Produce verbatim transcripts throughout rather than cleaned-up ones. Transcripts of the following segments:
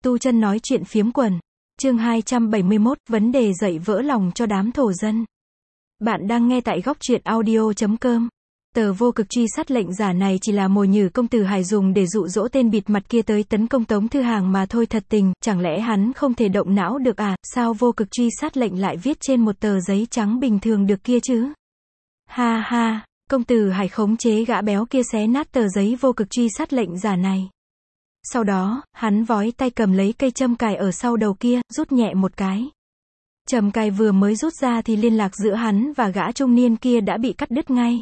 Tu chân nói chuyện phiếm quần. Chương hai trăm bảy mươi mốt, vấn đề dạy vỡ lòng cho đám thổ dân. Bạn đang nghe tại góc truyện audio chấm com. Tờ vô cực truy sát lệnh giả này chỉ là mồi nhử công tử Hải dùng để dụ dỗ tên bịt mặt kia tới tấn công Tống Thư Hàng mà thôi. Thật tình, chẳng lẽ hắn không thể động não được à, sao vô cực truy sát lệnh lại viết trên một tờ giấy trắng bình thường được kia chứ? Ha ha, công tử Hải khống chế gã béo kia xé nát tờ giấy vô cực truy sát lệnh giả này. Sau đó, hắn vói tay cầm lấy cây châm cài ở sau đầu kia, rút nhẹ một cái. Châm cài vừa mới rút ra thì liên lạc giữa hắn và gã trung niên kia đã bị cắt đứt ngay.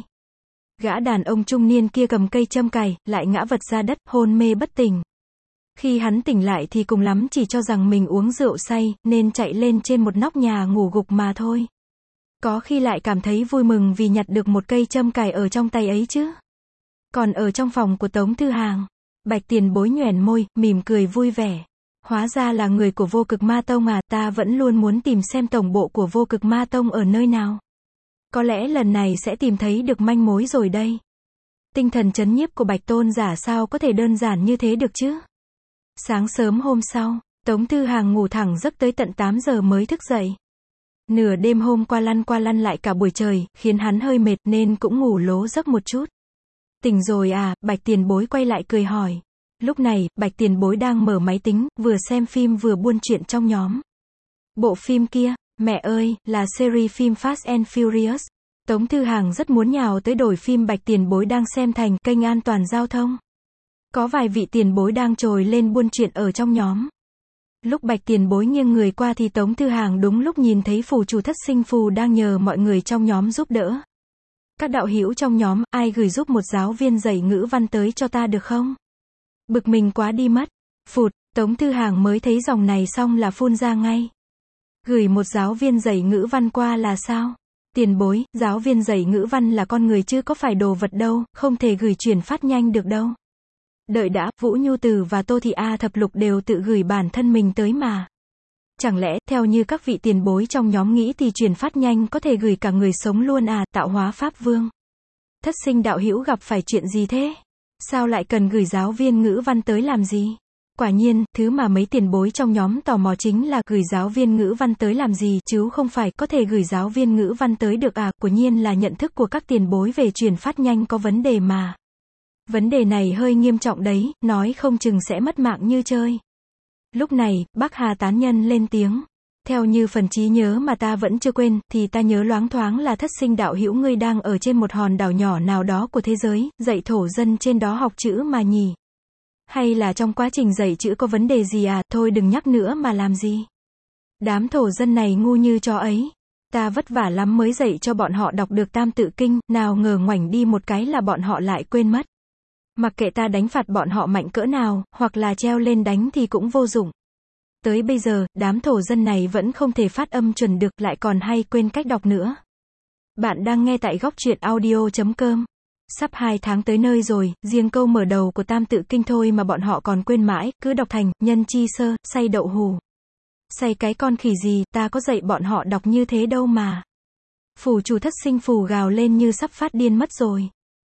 Gã đàn ông trung niên kia cầm cây châm cài, lại ngã vật ra đất, hôn mê bất tỉnh. Khi hắn tỉnh lại thì cùng lắm chỉ cho rằng mình uống rượu say, nên chạy lên trên một nóc nhà ngủ gục mà thôi. Có khi lại cảm thấy vui mừng vì nhặt được một cây châm cài ở trong tay ấy chứ. Còn ở trong phòng của Tống Thư Hàng, Bạch Tiền Bối nhoẻn môi, mỉm cười vui vẻ. Hóa ra là người của Vô Cực Ma Tông à, ta vẫn luôn muốn tìm xem tổng bộ của Vô Cực Ma Tông ở nơi nào. Có lẽ lần này sẽ tìm thấy được manh mối rồi đây. Tinh thần trấn nhiếp của Bạch Tôn giả sao có thể đơn giản như thế được chứ? Sáng sớm hôm sau, Tống Thư Hàng ngủ thẳng giấc tới tận tám giờ mới thức dậy. Nửa đêm hôm qua lăn qua lăn lại cả buổi trời, khiến hắn hơi mệt nên cũng ngủ lố giấc một chút. Tỉnh rồi à, Bạch Tiền Bối quay lại cười hỏi. Lúc này, Bạch Tiền Bối đang mở máy tính, vừa xem phim vừa buôn chuyện trong nhóm. Bộ phim kia, mẹ ơi, là series phim Fast and Furious. Tống Thư Hàng rất muốn nhào tới đổi phim Bạch Tiền Bối đang xem thành kênh an toàn giao thông. Có vài vị tiền bối đang trồi lên buôn chuyện ở trong nhóm. Lúc Bạch Tiền Bối nghiêng người qua thì Tống Thư Hàng đúng lúc nhìn thấy phù chủ Thất Sinh Phù đang nhờ mọi người trong nhóm giúp đỡ. Các đạo hữu trong nhóm, ai gửi giúp một giáo viên dạy ngữ văn tới cho ta được không? Bực mình quá đi mất. Phụt, Tống Thư Hàng mới thấy dòng này xong là phun ra ngay. Gửi một giáo viên dạy ngữ văn qua là sao? Tiền bối, giáo viên dạy ngữ văn là con người chứ có phải đồ vật đâu, không thể gửi chuyển phát nhanh được đâu. Đợi đã, Vũ Nhu Từ và Tô Thị A Thập Lục đều tự gửi bản thân mình tới mà. Chẳng lẽ, theo như các vị tiền bối trong nhóm nghĩ thì chuyển phát nhanh có thể gửi cả người sống luôn à, tạo hóa Pháp Vương. Thất Sinh đạo hữu gặp phải chuyện gì thế? Sao lại cần gửi giáo viên ngữ văn tới làm gì? Quả nhiên, thứ mà mấy tiền bối trong nhóm tò mò chính là gửi giáo viên ngữ văn tới làm gì, chứ không phải có thể gửi giáo viên ngữ văn tới được à, quả nhiên là nhận thức của các tiền bối về chuyển phát nhanh có vấn đề mà. Vấn đề này hơi nghiêm trọng đấy, nói không chừng sẽ mất mạng như chơi. Lúc này, Bắc Hà tán nhân lên tiếng. Theo như phần trí nhớ mà ta vẫn chưa quên, thì ta nhớ loáng thoáng là Thất Sinh đạo hữu ngươi đang ở trên một hòn đảo nhỏ nào đó của thế giới, dạy thổ dân trên đó học chữ mà nhỉ? Hay là trong quá trình dạy chữ có vấn đề gì à, thôi đừng nhắc nữa mà làm gì. Đám thổ dân này ngu như chó ấy. Ta vất vả lắm mới dạy cho bọn họ đọc được Tam Tự Kinh, nào ngờ ngoảnh đi một cái là bọn họ lại quên mất. Mặc kệ ta đánh phạt bọn họ mạnh cỡ nào, hoặc là treo lên đánh thì cũng vô dụng. Tới bây giờ, đám thổ dân này vẫn không thể phát âm chuẩn được, lại còn hay quên cách đọc nữa. Bạn đang nghe tại góc truyện audio chấm com. Sắp hai tháng tới nơi rồi, riêng câu mở đầu của Tam Tự Kinh thôi mà bọn họ còn quên mãi, cứ đọc thành, nhân chi sơ, say đậu hù. Say cái con khỉ gì, ta có dạy bọn họ đọc như thế đâu mà. Phù chủ Thất Sinh Phù gào lên như sắp phát điên mất rồi.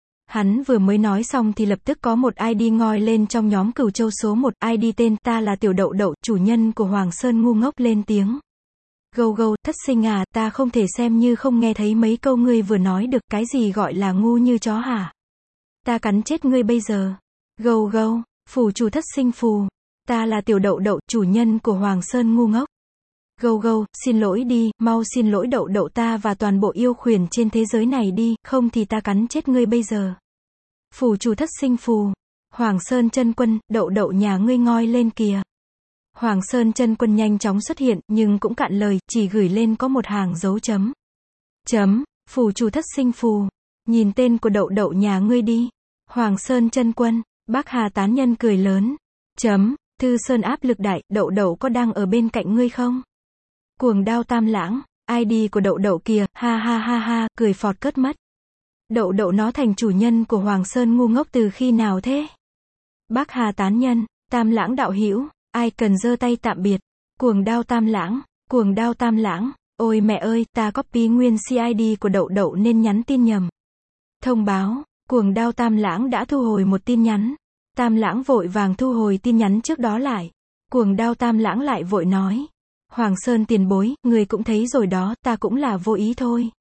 Hắn vừa mới nói xong thì lập tức có một i đê ngoi lên trong nhóm Cửu Châu số một, i đê tên, ta là Tiểu Đậu Đậu, chủ nhân của Hoàng Sơn ngu ngốc lên tiếng. Gâu gâu, Thất Sinh à, ta không thể xem như không nghe thấy mấy câu ngươi vừa nói được, cái gì gọi là ngu như chó hả? Ta cắn chết ngươi bây giờ. Gâu gâu, phù chủ Thất Sinh Phù, ta là Tiểu Đậu Đậu, chủ nhân của Hoàng Sơn ngu ngốc. Gâu gâu, xin lỗi đi, mau xin lỗi Đậu Đậu ta và toàn bộ yêu khuyển trên thế giới này đi, không thì ta cắn chết ngươi bây giờ. Phù chủ Thất Sinh Phù, Hoàng Sơn chân quân, Đậu Đậu nhà ngươi ngoi lên kìa. Hoàng Sơn chân quân nhanh chóng xuất hiện, nhưng cũng cạn lời, chỉ gửi lên có một hàng dấu chấm. Chấm, phù chủ Thất Sinh Phù, nhìn tên của Đậu Đậu nhà ngươi đi. Hoàng Sơn chân quân, Bắc Hà tán nhân cười lớn. Chấm, Thư Sơn áp lực đại, Đậu Đậu có đang ở bên cạnh ngươi không? Cuồng Đao Tam Lãng, i đê của Đậu Đậu kìa, ha ha ha ha, cười phọt cất mất. Đậu Đậu nó thành chủ nhân của Hoàng Sơn ngu ngốc từ khi nào thế? Bắc Hà tán nhân, Tam Lãng đạo hữu, ai cần giơ tay tạm biệt. Cuồng Đao Tam Lãng, Cuồng Đao Tam Lãng, ôi mẹ ơi, ta copy nguyên xê i đê của Đậu Đậu nên nhắn tin nhầm. Thông báo, Cuồng Đao Tam Lãng đã thu hồi một tin nhắn. Tam Lãng vội vàng thu hồi tin nhắn trước đó lại. Cuồng Đao Tam Lãng lại vội nói. Hoàng Sơn tiền bối, người cũng thấy rồi đó, ta cũng là vô ý thôi.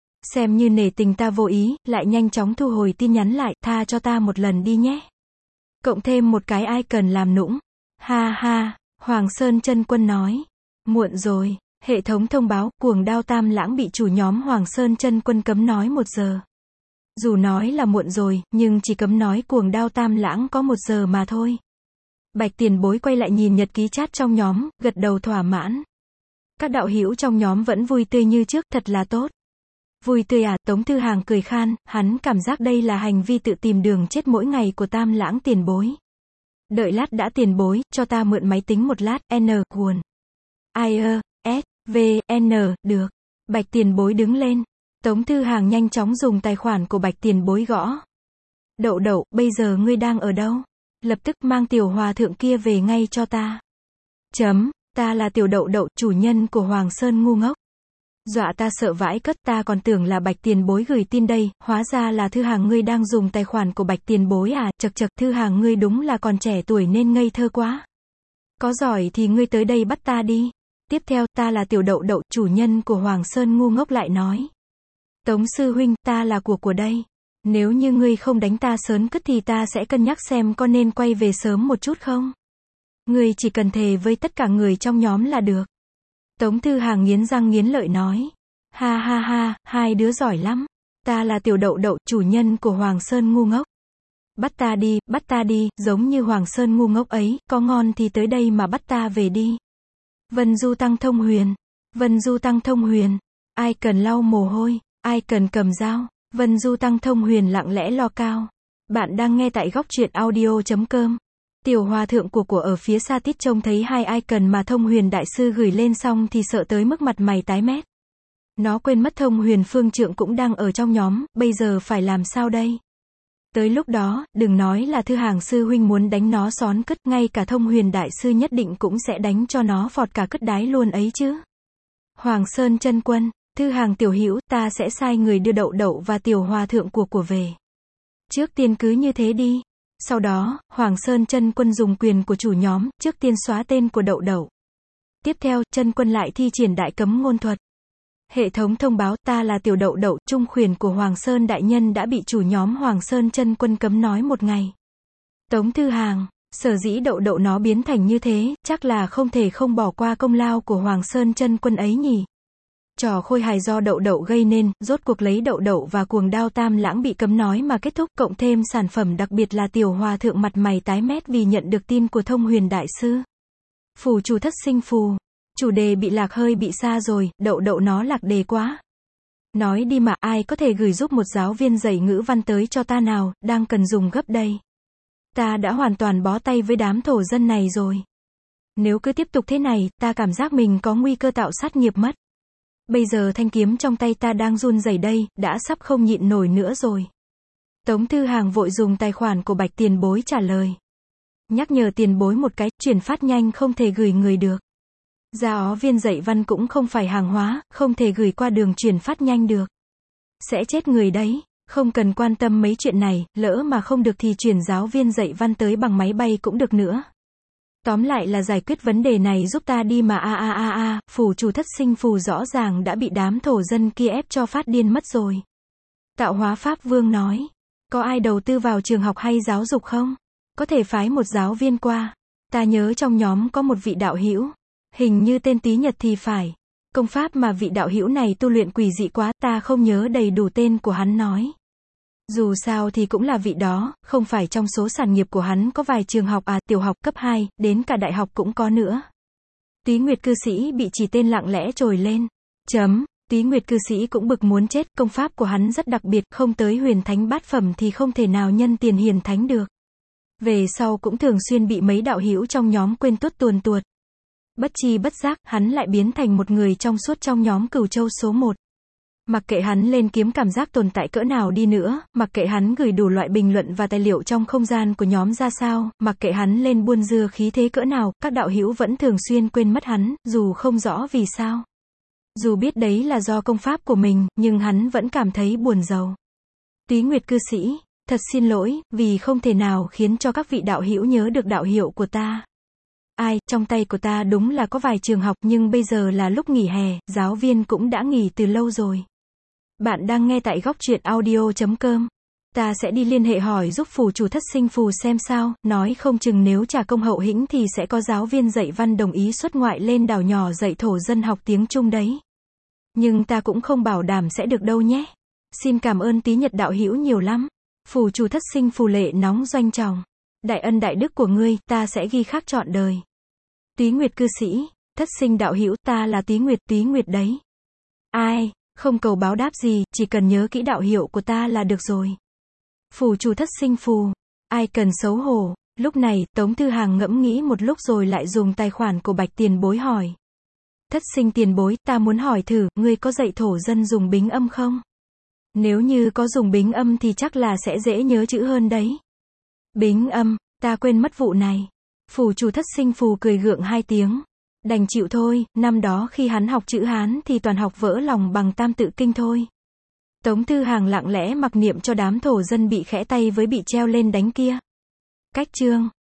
Xem như nể tình ta vô ý, lại nhanh chóng thu hồi tin nhắn lại, tha cho ta một lần đi nhé. Cộng thêm một cái ai cần làm nũng. Ha ha, Hoàng Sơn chân quân nói. Muộn rồi, hệ thống thông báo, Cuồng Đao Tam Lãng bị chủ nhóm Hoàng Sơn chân quân cấm nói một giờ. Dù nói là muộn rồi, nhưng chỉ cấm nói Cuồng Đao Tam Lãng có một giờ mà thôi. Bạch tiền bối quay lại nhìn nhật ký chat trong nhóm, gật đầu thỏa mãn. Các đạo hữu trong nhóm vẫn vui tươi như trước, thật là tốt. Vui tươi à, Tống Thư Hàng cười khan, hắn cảm giác đây là hành vi tự tìm đường chết mỗi ngày của Tam Lãng tiền bối. Đợi lát đã tiền bối, cho ta mượn máy tính một lát, N, nguồn. I, E, S, V, N, được. Bạch tiền bối đứng lên. Tống Thư Hàng nhanh chóng dùng tài khoản của Bạch tiền bối gõ. Đậu đậu, bây giờ ngươi đang ở đâu? Lập tức mang tiểu hòa thượng kia về ngay cho ta. Chấm, ta là tiểu đậu đậu, chủ nhân của Hoàng Sơn ngu ngốc. Dọa ta sợ vãi cất, ta còn tưởng là Bạch tiền bối gửi tin đây, hóa ra là Thư Hàng ngươi đang dùng tài khoản của Bạch tiền bối à, chật chật, Thư Hàng ngươi đúng là còn trẻ tuổi nên ngây thơ quá. Có giỏi thì ngươi tới đây bắt ta đi. Tiếp theo, ta là tiểu đậu đậu, chủ nhân của Hoàng Sơn ngu ngốc lại nói. Tống sư huynh, ta là của của đây. Nếu như ngươi không đánh ta sớn cứt thì ta sẽ cân nhắc xem có nên quay về sớm một chút không. Ngươi chỉ cần thề với tất cả người trong nhóm là được. Tống Thư Hàng nghiến răng nghiến lợi nói. Ha ha ha, hai đứa giỏi lắm. Ta là tiểu đậu đậu, chủ nhân của Hoàng Sơn ngu ngốc. Bắt ta đi, bắt ta đi, giống như Hoàng Sơn ngu ngốc ấy, có ngon thì tới đây mà bắt ta về đi. Vân Du Tăng Thông Huyền. Vân Du Tăng Thông Huyền. Ai cần lau mồ hôi, ai cần cầm dao. Vân Du Tăng Thông Huyền lặng lẽ lo cao. Bạn đang nghe tại góc truyện audio chấm com. Tiểu hòa thượng của của ở phía xa tít trông thấy hai icon mà Thông Huyền đại sư gửi lên xong thì sợ tới mức mặt mày tái mét. Nó quên mất Thông Huyền phương trượng cũng đang ở trong nhóm, bây giờ phải làm sao đây? Tới lúc đó, đừng nói là Thư Hàng sư huynh muốn đánh nó xón cứt, ngay cả Thông Huyền đại sư nhất định cũng sẽ đánh cho nó phọt cả cứt đái luôn ấy chứ. Hoàng Sơn chân quân, Thư Hàng tiểu hữu, ta sẽ sai người đưa đậu đậu và tiểu hòa thượng của của về. Trước tiên cứ như thế đi. Sau đó, Hoàng Sơn chân quân dùng quyền của chủ nhóm, trước tiên xóa tên của đậu đậu. Tiếp theo, chân quân lại thi triển đại cấm ngôn thuật. Hệ thống thông báo, ta là tiểu đậu đậu, trung khuyển của Hoàng Sơn đại nhân đã bị chủ nhóm Hoàng Sơn chân quân cấm nói một ngày. Tống Thư Hàng, sở dĩ đậu đậu nó biến thành như thế, chắc là không thể không bỏ qua công lao của Hoàng Sơn chân quân ấy nhỉ. Trò khôi hài do đậu đậu gây nên, rốt cuộc lấy đậu đậu và Cuồng Đao Tam Lãng bị cấm nói mà kết thúc, cộng thêm sản phẩm đặc biệt là tiểu hòa thượng mặt mày tái mét vì nhận được tin của Thông Huyền đại sư. Phù chủ thất sinh phù. Chủ đề bị lạc hơi bị xa rồi, đậu đậu nó lạc đề quá. Nói đi mà, ai có thể gửi giúp một giáo viên dạy ngữ văn tới cho ta nào, đang cần dùng gấp đây. Ta đã hoàn toàn bó tay với đám thổ dân này rồi. Nếu cứ tiếp tục thế này, ta cảm giác mình có nguy cơ tạo sát nghiệp mất. Bây giờ thanh kiếm trong tay ta đang run rẩy đây, đã sắp không nhịn nổi nữa rồi. Tống Thư Hàng vội dùng tài khoản của Bạch tiền bối trả lời. Nhắc nhở tiền bối một cái, chuyển phát nhanh không thể gửi người được. Gia ó viên dạy văn cũng không phải hàng hóa, không thể gửi qua đường chuyển phát nhanh được. Sẽ chết người đấy, không cần quan tâm mấy chuyện này, lỡ mà không được thì chuyển giáo viên dạy văn tới bằng máy bay cũng được nữa. Tóm lại là giải quyết vấn đề này giúp ta đi mà a a a a, phù chủ thất sinh phù rõ ràng đã bị đám thổ dân kia ép cho phát điên mất rồi. Tạo hóa Pháp Vương nói, có ai đầu tư vào trường học hay giáo dục không? Có thể phái một giáo viên qua. Ta nhớ trong nhóm có một vị đạo hữu, hình như tên Tý Nhật thì phải. Công pháp mà vị đạo hữu này tu luyện quỷ dị quá, ta không nhớ đầy đủ tên của hắn nói. Dù sao thì cũng là vị đó, không phải trong số sản nghiệp của hắn có vài trường học à, tiểu học cấp hai, đến cả đại học cũng có nữa. Túy Nguyệt cư sĩ bị chỉ tên lặng lẽ trồi lên. Chấm, Túy Nguyệt cư sĩ cũng bực muốn chết, công pháp của hắn rất đặc biệt, không tới huyền thánh bát phẩm thì không thể nào nhân tiền hiền thánh được. Về sau cũng thường xuyên bị mấy đạo hữu trong nhóm quên tuốt tuồn tuột. Bất chi bất giác, hắn lại biến thành một người trong suốt trong nhóm Cửu Châu số một. Mặc kệ hắn lên kiếm cảm giác tồn tại cỡ nào đi nữa, mặc kệ hắn gửi đủ loại bình luận và tài liệu trong không gian của nhóm ra sao, mặc kệ hắn lên buôn dưa khí thế cỡ nào, các đạo hữu vẫn thường xuyên quên mất hắn, dù không rõ vì sao. Dù biết đấy là do công pháp của mình, nhưng hắn vẫn cảm thấy buồn rầu. Túy Nguyệt cư sĩ, thật xin lỗi, vì không thể nào khiến cho các vị đạo hữu nhớ được đạo hiệu của ta. Ai, trong tay của ta đúng là có vài trường học nhưng bây giờ là lúc nghỉ hè, giáo viên cũng đã nghỉ từ lâu rồi. Bạn đang nghe tại góc truyện audio chấm com. Ta sẽ đi liên hệ hỏi giúp phù chủ thất sinh phù xem sao, nói không chừng nếu trả công hậu hĩnh thì sẽ có giáo viên dạy văn đồng ý xuất ngoại lên đảo nhỏ dạy thổ dân học tiếng Trung đấy. Nhưng ta cũng không bảo đảm sẽ được đâu nhé. Xin cảm ơn Tý Nhật đạo hữu nhiều lắm. Phù chủ thất sinh phù lệ nóng doanh trọng. Đại ân đại đức của ngươi, ta sẽ ghi khắc trọn đời. Tý Nguyệt cư sĩ, thất sinh đạo hữu, ta là Tý Nguyệt, Tý Nguyệt đấy. Ai, không cầu báo đáp gì, chỉ cần nhớ kỹ đạo hiệu của ta là được rồi. Phù chủ thất sinh phù, ai cần xấu hổ. Lúc này, Tống Thư Hàng ngẫm nghĩ một lúc rồi lại dùng tài khoản của Bạch tiền bối hỏi. Thất sinh tiền bối, ta muốn hỏi thử, ngươi có dạy thổ dân dùng bính âm không? Nếu như có dùng bính âm thì chắc là sẽ dễ nhớ chữ hơn đấy. Bính âm, ta quên mất vụ này. Phù chủ thất sinh phù cười gượng hai tiếng. Đành chịu thôi, năm đó khi hắn học chữ Hán thì toàn học vỡ lòng bằng Tam Tự Kinh thôi. Tống Thư Hàng lặng lẽ mặc niệm cho đám thổ dân bị khẽ tay với bị treo lên đánh kia. Cách chương